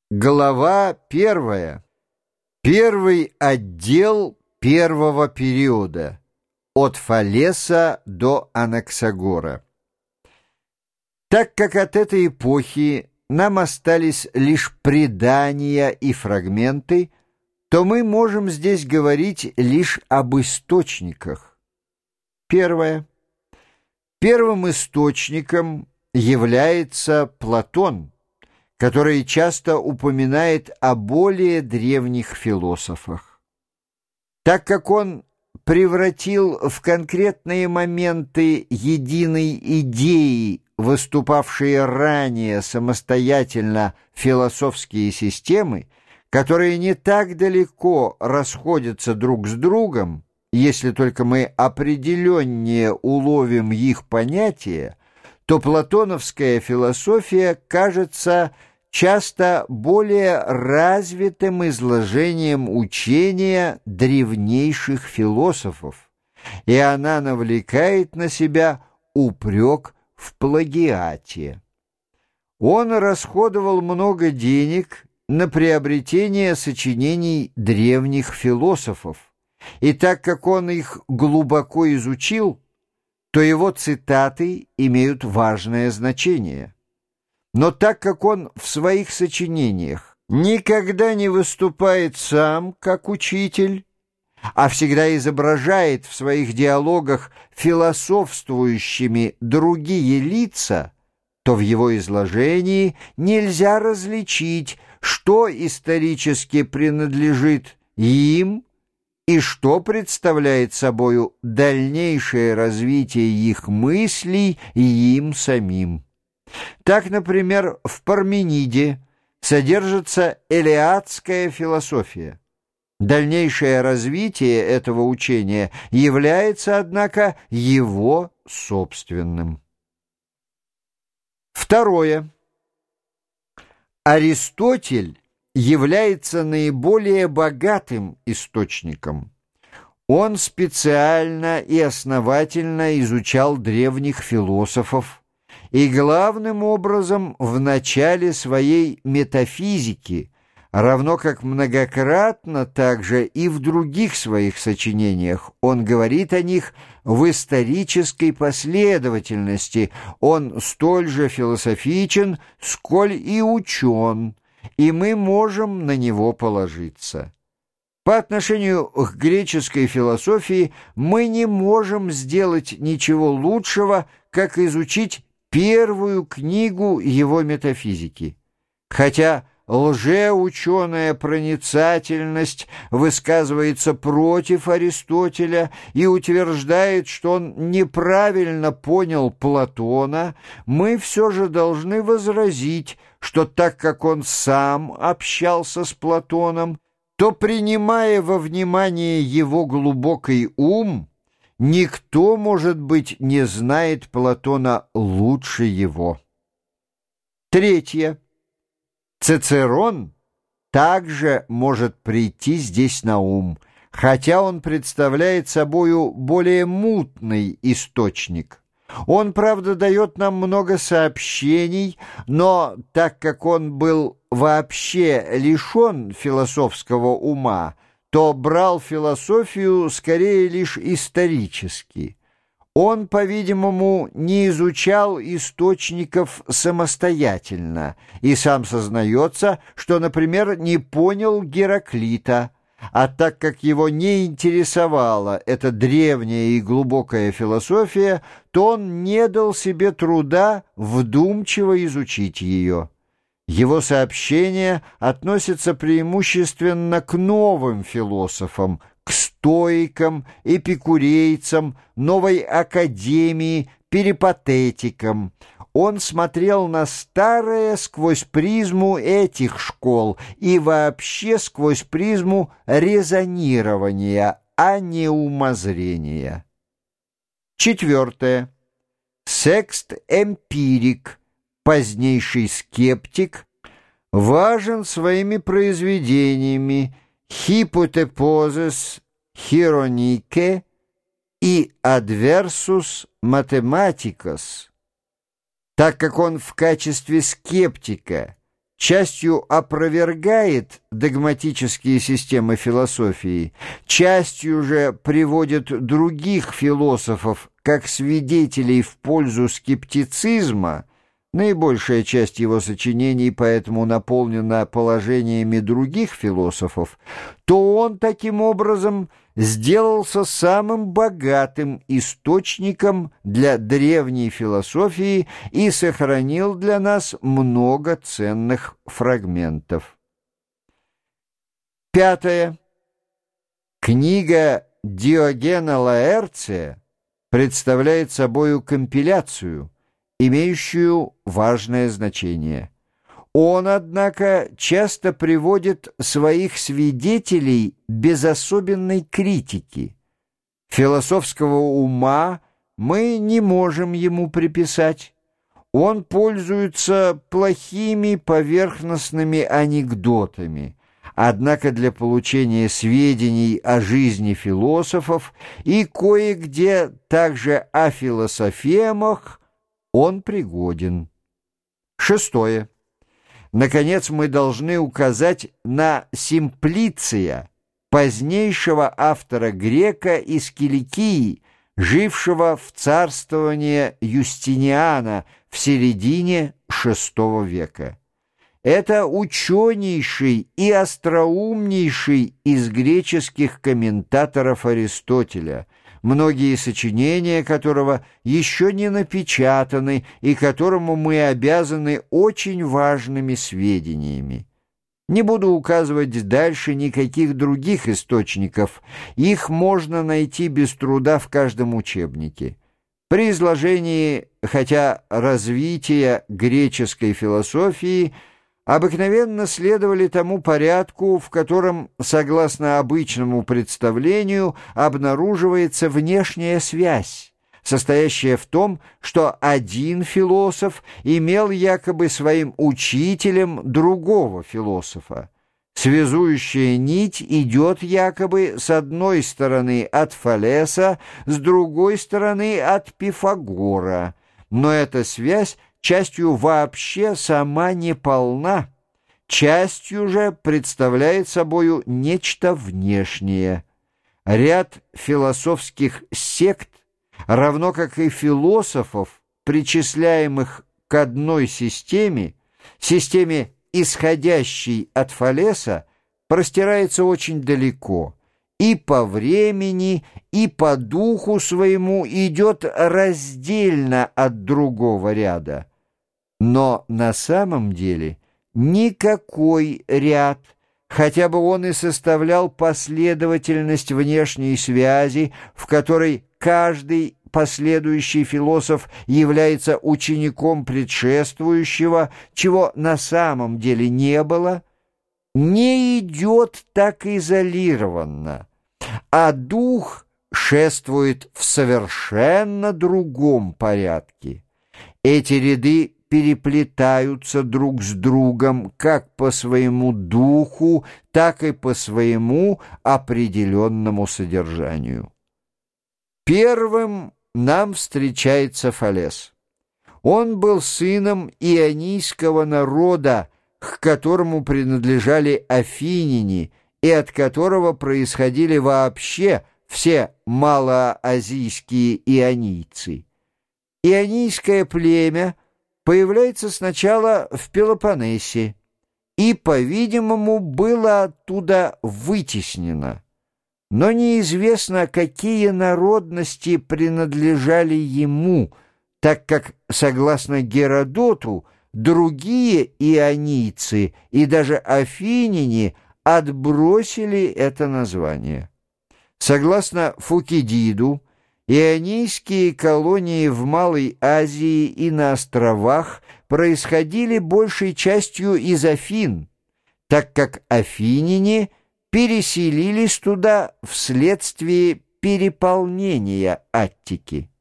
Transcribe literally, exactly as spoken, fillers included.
Глава первая. Первый отдел первого периода. От Фалеса до Анаксагора. Так как от этой эпохи нам остались лишь предания и фрагменты, то мы можем здесь говорить лишь об источниках. Первое. Первым источником является Платон, который часто упоминает о более древних философах. Так как он превратил в конкретные моменты единой идеи, выступавшие ранее самостоятельно философские системы, которые не так далеко расходятся друг с другом, если только мы определеннее уловим их понятия, то платоновская философия кажется часто более развитым изложением учения древнейших философов, и она навлекает на себя упрек в плагиате. Он расходовал много денег на приобретение сочинений древних философов, и так как он их глубоко изучил, то его цитаты имеют важное значение. Но так как он в своих сочинениях никогда не выступает сам как учитель, а всегда изображает в своих диалогах философствующими другие лица, то в его изложении нельзя различить, что исторически принадлежит им и что представляет собою дальнейшее развитие их мыслей и им самим. Так, например, в Пармениде содержится элеатская философия. Дальнейшее развитие этого учения является, однако, его собственным. Второе. Аристотель является наиболее богатым источником. Он специально и основательно изучал древних философов, и главным образом в начале своей метафизики, равно как многократно также и в других своих сочинениях, он говорит о них в исторической последовательности, он столь же философичен, сколь и учен, и мы можем на него положиться. По отношению к греческой философии мы не можем сделать ничего лучшего, как изучить первую книгу его метафизики. Хотя лжеученая проницательность высказывается против Аристотеля и утверждает, что он неправильно понял Платона, мы все же должны возразить, что так как он сам общался с Платоном, то, принимая во внимание его глубокий ум, никто, может быть, не знает Платона лучше его. Третье. Цицерон также может прийти здесь на ум, хотя он представляет собою более мутный источник. Он, правда, дает нам много сообщений, но так как он был вообще лишен философского ума, то брал философию скорее лишь исторически. Он, по-видимому, не изучал источников самостоятельно и сам сознается, что, например, не понял Гераклита, а так как его не интересовала эта древняя и глубокая философия, то он не дал себе труда вдумчиво изучить ее. Его сообщения относятся преимущественно к новым философам, к стоикам, эпикурейцам, новой академии, перипатетикам. Он смотрел на старое сквозь призму этих школ и вообще сквозь призму резонирования, а не умозрения. Четвертое. Секст Эмпирик, позднейший скептик, важен своими произведениями «Hypotheposes Hieronyche» и «Adversus Mathematicos», так как он в качестве скептика частью опровергает догматические системы философии, частью же приводит других философов как свидетелей в пользу скептицизма, наибольшая часть его сочинений поэтому наполнена положениями других философов, то он таким образом сделался самым богатым источником для древней философии и сохранил для нас много ценных фрагментов. Пятое. Книга Диогена Лаэрция представляет собою компиляцию, имеющую важное значение. Он, однако, часто приводит своих свидетелей без особенной критики. Философского ума мы не можем ему приписать. Он пользуется плохими поверхностными анекдотами. Однако для получения сведений о жизни философов и кое-где также о философемах он пригоден. Шестое. Наконец, мы должны указать на Симплиция, позднейшего автора грека из Киликии, жившего в царствовании Юстиниана в середине шестого века. Это ученейший и остроумнейший из греческих комментаторов Аристотеля, многие сочинения которого еще не напечатаны и которому мы обязаны очень важными сведениями. Не буду указывать дальше никаких других источников, их можно найти без труда в каждом учебнике. При изложении, хотя развития греческой философии, обыкновенно следовали тому порядку, в котором, согласно обычному представлению, обнаруживается внешняя связь, состоящая в том, что один философ имел якобы своим учителем другого философа. Связующая нить идет якобы с одной стороны от Фалеса, с другой стороны от Пифагора, но эта связь частью вообще сама не полна, частью же представляет собою нечто внешнее. Ряд философских сект, равно как и философов, причисляемых к одной системе, системе, исходящей от Фалеса, простирается очень далеко, и по времени, и по духу своему идет раздельно от другого ряда. Но на самом деле никакой ряд, хотя бы он и составлял последовательность внешней связи, в которой каждый последующий философ является учеником предшествующего, чего на самом деле не было, не идет так изолированно, а дух шествует в совершенно другом порядке. Эти ряды переплетаются друг с другом как по своему духу, так и по своему определенному содержанию. Первым нам встречается Фалес. Он был сыном ионийского народа, к которому принадлежали афиняне и от которого происходили вообще все малоазийские ионийцы. Ионийское племя появляется сначала в Пелопоннесе и, по-видимому, было оттуда вытеснено. Но неизвестно, какие народности принадлежали ему, так как, согласно Геродоту, другие ионийцы и даже афиняне отбросили это название. Согласно Фукидиду, ионийские колонии в Малой Азии и на островах происходили большей частью из Афин, так как афиняне переселились туда вследствие переполнения Аттики.